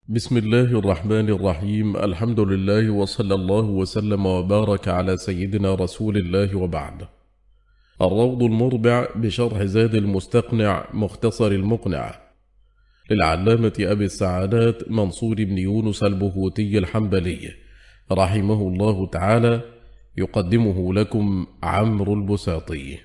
بسم الله الرحمن الرحيم. الحمد لله وصلى الله وسلم وبارك على سيدنا رسول الله وبعد. الروض المربع بشرح زاد المستقنع مختصر المقنع للعلامة أبي السعادات منصور بن يونس البهوتي الحنبلي رحمه الله تعالى، يقدمه لكم عمرو البساطي.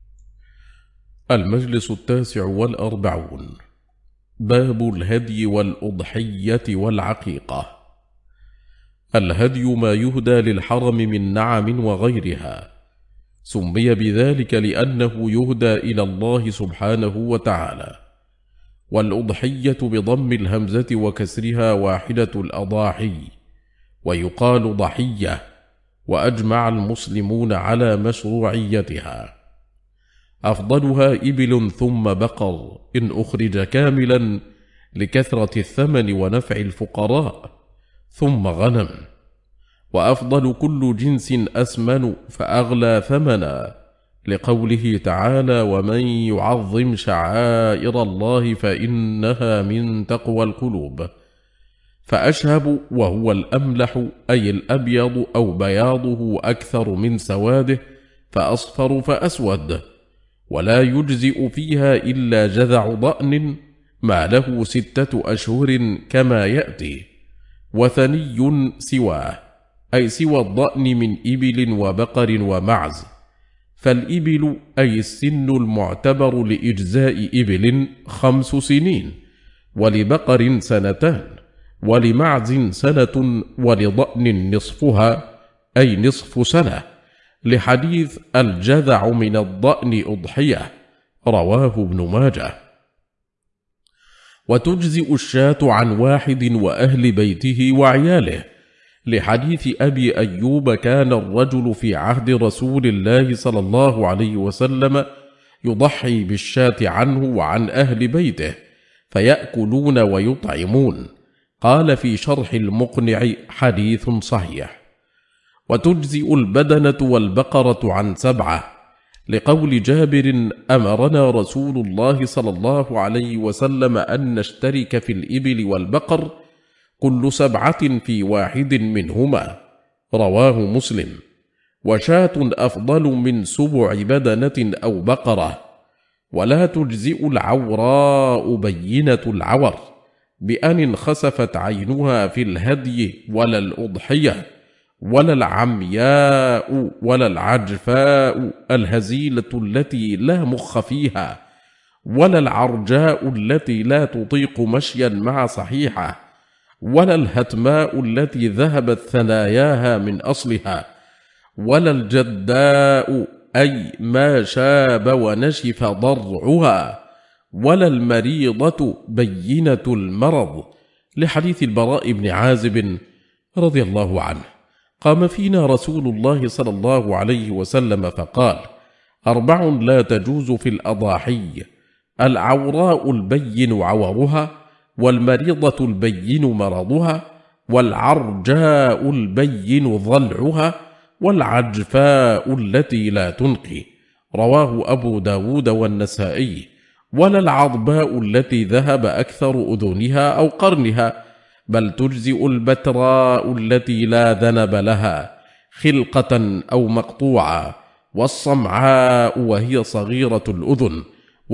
المجلس 49. باب الهدي والأضحية والعقيقة. الهدي ما يهدى للحرم من نعم وغيرها، سمي بذلك لأنه يهدى إلى الله سبحانه وتعالى. والأضحية بضم الهمزة وكسرها واحدة الأضاحي، ويقال ضحية، وأجمع المسلمون على مشروعيتها. أفضلها إبل ثم بقر إن أخرج كاملا لكثرة الثمن ونفع الفقراء، ثم غنم. وأفضل كل جنس أسمن فأغلى ثمنا، لقوله تعالى: ومن يعظم شعائر الله فإنها من تقوى القلوب. فأشهب وهو الأملح، أي الأبيض أو بياضه أكثر من سواده، فأصفر فأسود. ولا يجزئ فيها إلا جذع ضأن ما له 6 أشهر كما يأتي. وثني سواه، أي سوى الضأن من إبل وبقر ومعز. فالإبل أي السن المعتبر لإجزاء إبل 5 سنين، ولبقر 2 سنة، ولمعز 1 سنة، ولضأن نصفها أي نصف سنة، لحديث الجذع من الضأن أضحية، رواه ابن ماجه. وتجزئ الشاة عن واحد وأهل بيته وعياله، لحديث أبي أيوب: كان الرجل في عهد رسول الله صلى الله عليه وسلم يضحي بالشاة عنه وعن أهل بيته، فيأكلون ويطعمون. قال في شرح المقنع: حديث صحيح. وتجزئ البدنة والبقرة عن 7، لقول جابر: أمرنا رسول الله صلى الله عليه وسلم أن نشترك في الإبل والبقر كل 7 في واحد منهما، رواه مسلم. وشاة أفضل من 7 بدنة أو بقرة. ولا تجزئ العوراء بينة العور بأن انخسفت عينها في الهدي، ولا الأضحية، ولا العمياء، ولا العجفاء الهزيلة التي لا مخ فيها، ولا العرجاء التي لا تطيق مشيا مع صحيحة، ولا الهتماء التي ذهبت ثناياها من أصلها، ولا الجداء أي ما شاب ونشف ضرعها، ولا المريضة بينة المرض، لحديث البراء بن عازب رضي الله عنه: قام فينا رسول الله صلى الله عليه وسلم فقال: 4 لا تجوز في الأضاحي: العوراء البين عورها، والمريضة البين مرضها، والعرجاء البين ضلعها، والعجفاء التي لا تنقي، رواه أبو داود والنسائي. ولا العضباء التي ذهب أكثر أذنها أو قرنها، بل تجزئ البتراء التي لا ذنب لها خلقة أو مقطوعة، والصمعاء وهي صغيرة الأذن،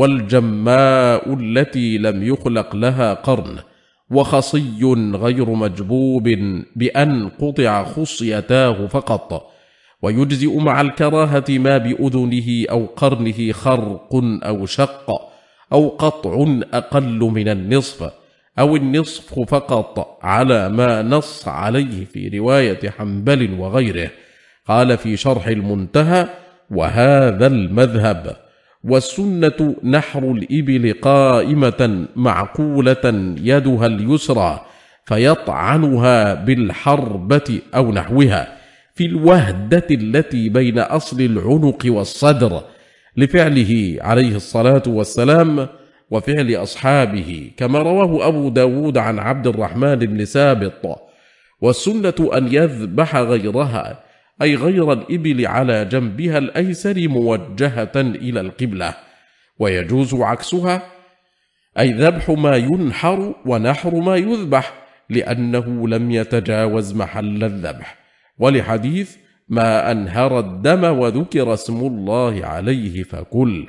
والجماء التي لم يخلق لها قرن، وخصي غير مجبوب بأن قطع خصيتاه فقط. ويجزئ مع الكراهة ما بأذنه أو قرنه خرق أو شق أو قطع أقل من النصف، أو النصف فقط، على ما نص عليه في رواية حنبل وغيره. قال في شرح المنتهى: وهذا المذهب. والسنة نحر الإبل قائمة معقولة يدها اليسرى، فيطعنها بالحربة أو نحوها في الوهدة التي بين أصل العنق والصدر، لفعله عليه الصلاة والسلام وفعل أصحابه، كما رواه أبو داود عن عبد الرحمن بن سابط. والسنة أن يذبح غيرها، أي غير الإبل، على جنبها الأيسر موجهة إلى القبلة. ويجوز عكسها، أي ذبح ما ينحر ونحر ما يذبح، لأنه لم يتجاوز محل الذبح، ولحديث ما أنهر الدم وذكر اسم الله عليه فكل.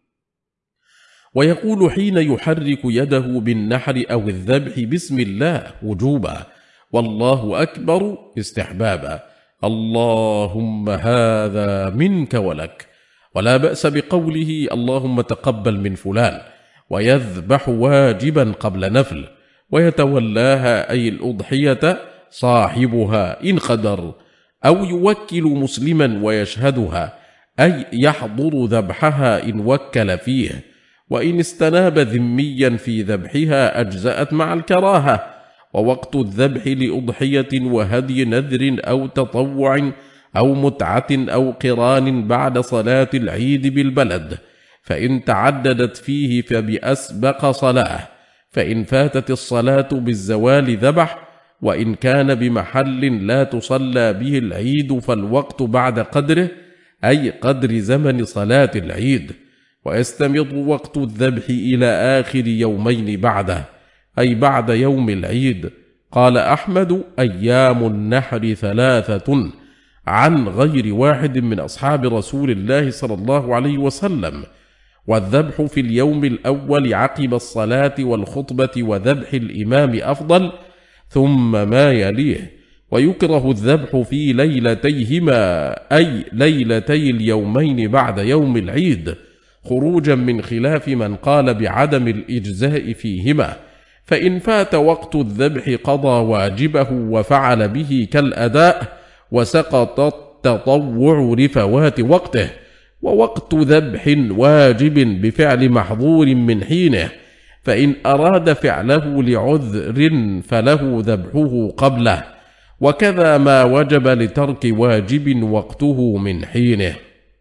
ويقول حين يحرك يده بالنحر أو الذبح بسم الله وجوبا، والله أكبر استحبابا، اللهم هذا منك ولك، ولا بأس بقوله اللهم تقبل من فلان، ويذبح واجبا قبل نفل، ويتولاها أي الأضحية صاحبها إن قدر، أو يوكل مسلما ويشهدها، أي يحضر ذبحها إن وكل فيه، وإن استناب ذميا في ذبحها أجزأت مع الكراهة. ووقت الذبح لأضحية وهدي نذر أو تطوع أو متعة أو قران بعد صلاة العيد بالبلد، فإن تعددت فيه فبأسبق صلاة، فإن فاتت الصلاة بالزوال ذبح، وإن كان بمحل لا تصلى به العيد فالوقت بعد قدره، أي قدر زمن صلاة العيد، ويستمر وقت الذبح إلى آخر يومين بعده، أي بعد يوم العيد. قال أحمد أيام النحر 3 عن غير واحد من أصحاب رسول الله صلى الله عليه وسلم، والذبح في اليوم الأول عقب الصلاة والخطبة وذبح الإمام أفضل، ثم ما يليه. ويكره الذبح في ليلتيهما، أي ليلتي اليومين بعد يوم العيد، خروجا من خلاف من قال بعدم الإجزاء فيهما، فإن فات وقت الذبح قضى واجبه وفعل به كالأداء، وسقط التطوع لفوات وقته، ووقت ذبح واجب بفعل محظور من حينه، فإن أراد فعله لعذر فله ذبحه قبله، وكذا ما وجب لترك واجب وقته من حينه.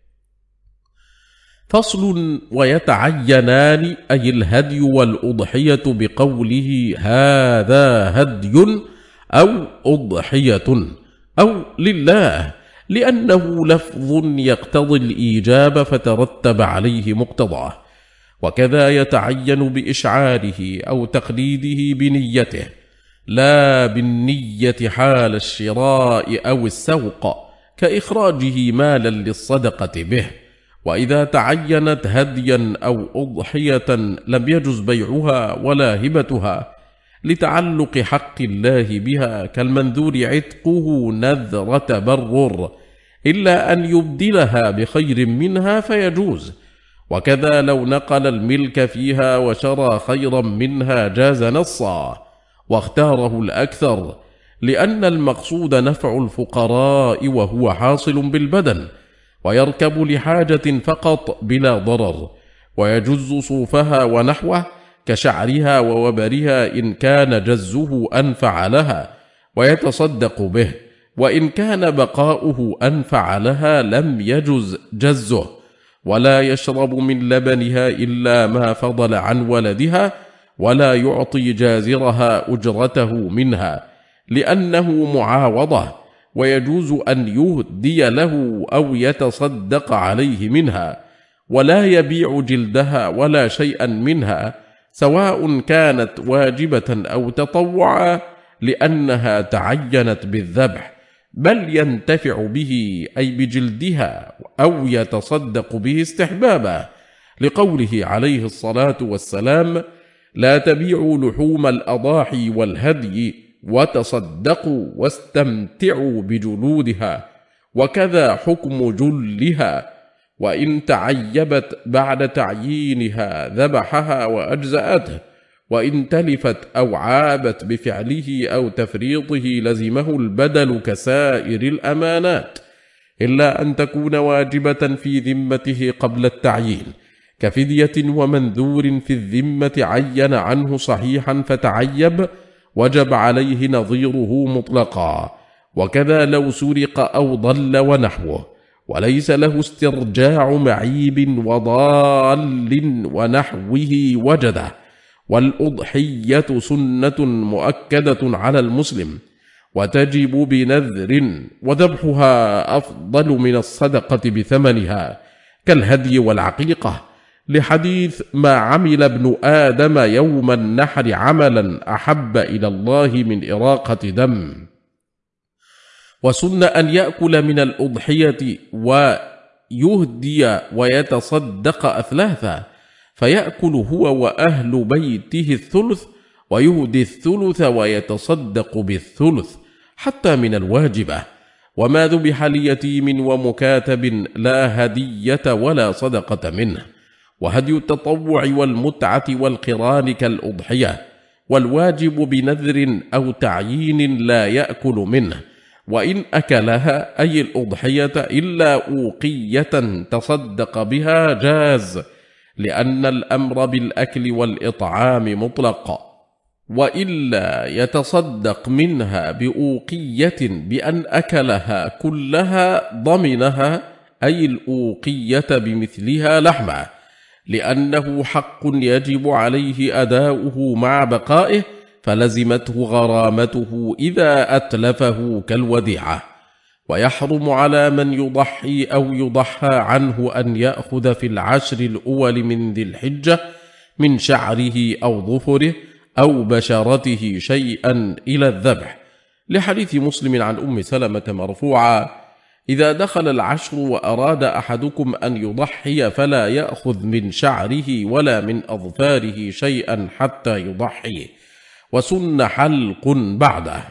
فصل. ويتعينان أي الهدي والأضحية بقوله هذا هدي أو أضحية أو لله، لأنه لفظ يقتضي الإيجاب فترتب عليه مقتضاه، وكذا يتعين بإشعاره أو تقليده بنيته، لا بالنية حال الشراء أو السوق كإخراجه مالا للصدقة به. وإذا تعينت هديا أو أضحية لم يجز بيعها ولا هبتها لتعلق حق الله بها، كالمنذور عتقه نذر تبرر، إلا أن يبدلها بخير منها فيجوز. وكذا لو نقل الملك فيها وشرى خيرا منها جاز نصا، واختاره الأكثر، لأن المقصود نفع الفقراء وهو حاصل بالبدن، ويركب لحاجة فقط بلا ضرر، ويجز صوفها ونحوه كشعرها ووبرها إن كان جزه أنفع لها ويتصدق به، وإن كان بقاؤه أنفع لها لم يجز جزه. ولا يشرب من لبنها إلا ما فضل عن ولدها، ولا يعطي جازرها أجرته منها، لأنه معاوضة، ويجوز أن يهدي له أو يتصدق عليه منها، ولا يبيع جلدها ولا شيئا منها، سواء كانت واجبة أو تطوعا، لأنها تعينت بالذبح، بل ينتفع به أي بجلدها أو يتصدق به استحبابا، لقوله عليه الصلاة والسلام لا تبيعوا لحوم الأضاحي والهدي وتصدقوا واستمتعوا بجلودها، وكذا حكم جلها، وإن تعيبت بعد تعيينها ذبحها وأجزأته، وإن تلفت أو عابت بفعله أو تفريطه لزمه البدل كسائر الأمانات، إلا أن تكون واجبة في ذمته قبل التعيين، كفدية ومنذور في الذمة عين عنه صحيحا فتعيب وجب عليه نظيره مطلقا، وكذا لو سرق أو ضل ونحوه، وليس له استرجاع معيب وضال ونحوه وجده. والأضحية سنة مؤكدة على المسلم، وتجب بنذر، وذبحها أفضل من الصدقة بثمنها، كالهدي والعقيقة، لحديث ما عمل ابن آدم يوم النحر عملا أحب إلى الله من إراقة دم. وسن أن يأكل من الأضحية ويهدي ويتصدق أثلاثا، فيأكل هو وأهل بيته الثلث، ويهدي الثلث ويتصدق بالثلث، حتى من الواجبة. وما ذبح ليتيم ومكاتب لا هدية ولا صدقة منه. وهدي التطوع والمتعة والقران كالأضحية، والواجب بنذر أو تعيين لا يأكل منه، وإن أكلها أي الأضحية إلا أوقية تصدق بها جاز، لأن الأمر بالأكل والإطعام مطلق. وإلا يتصدق منها بأوقية بأن أكلها كلها ضمنها أي الأوقية بمثلها لحمه، لأنه حق يجب عليه أداؤه مع بقائه، فلزمته غرامته إذا أتلفه كالوديعة. ويحرم على من يضحي أو يضحى عنه أن يأخذ في العشر الأول من ذي الحجة من شعره أو ظفره أو بشرته شيئا إلى الذبح، لحديث مسلم عن أم سلمة مرفوعا: إذا دخل العشر وأراد أحدكم أن يضحي فلا يأخذ من شعره ولا من أظفاره شيئا حتى يضحي، وسن حلق بعده.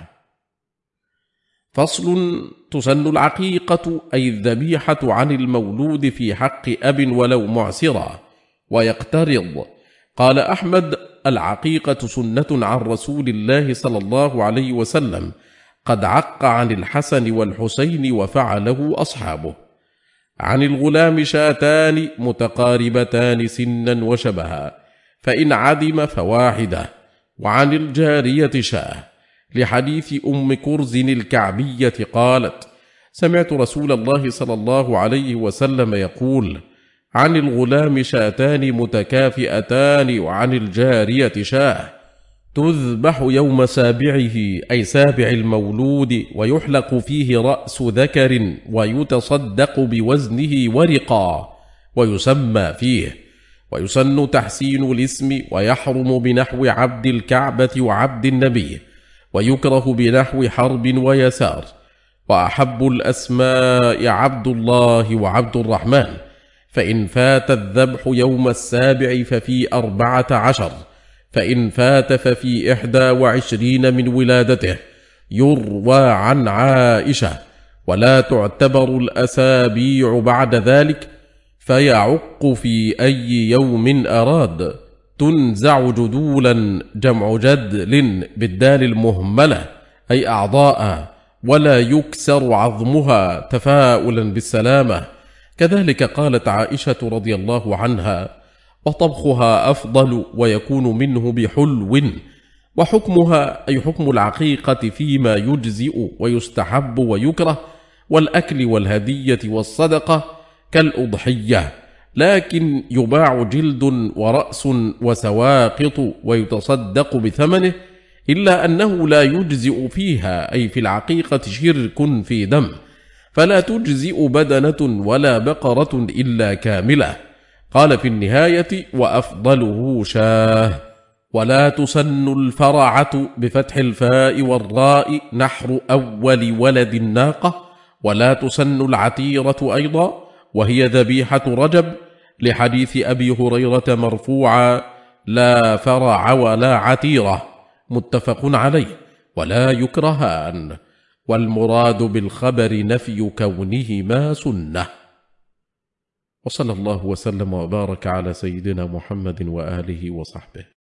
فصل: تسن العقيقة أي الذبيحة عن المولود في حق أب ولو معسرا، ويقترض. قال أحمد: العقيقة سنة عن رسول الله صلى الله عليه وسلم، قد عق عن الحسن والحسين وفعله أصحابه. عن الغلام شاتان متقاربتان سنا وشبها، فإن عدم فواحدة. وعن الجارية شاه، لحديث أم كرز الكعبية قالت: سمعت رسول الله صلى الله عليه وسلم يقول: عن الغلام شاتان متكافئتان، وعن الجارية شاه، تذبح يوم سابعه أي سابع المولود، ويحلق فيه رأس ذكر، ويتصدق بوزنه ورقا، ويسمى فيه. ويسن تحسين الاسم، ويحرم بنحو عبد الكعبة وعبد النبي، ويكره بنحو حرب ويسار. وأحب الأسماء عبد الله وعبد الرحمن، فإن فات الذبح يوم السابع ففي 14، فإن فات ففي 21 من ولادته. يروى عن عائشة: ولا تعتبر الأسابيع بعد ذلك، فيعق في أي يوم أراد. تنزع جدولا جمع جدل بالدال المهملة أي أعضاء، ولا يكسر عظمها تفاؤلا بالسلامة. كذلك قالت عائشة رضي الله عنها: وطبخها أفضل ويكون منه بحلو. وحكمها أي حكم العقيقة فيما يجزئ ويستحب ويكره، والأكل والهدية والصدقة كالأضحية، لكن يباع جلد ورأس وسواقط ويتصدق بثمنه، إلا أنه لا يجزئ فيها أي في العقيقة شرك في دم، فلا تجزئ بدنة ولا بقرة إلا كاملة. قال في النهاية: وأفضله شاه. ولا تسن الفرعة بفتح الفاء والراء نحر أول ولد الناقة. ولا تسن العتيرة أيضا، وهي ذبيحة رجب، لحديث أبي هريرة مرفوعا: لا فرع ولا عتيرة، متفق عليه، ولا يكرهان. والمراد بالخبر نفي كونهما سنة. وصلى الله وسلم وبارك على سيدنا محمد وآله وصحبه.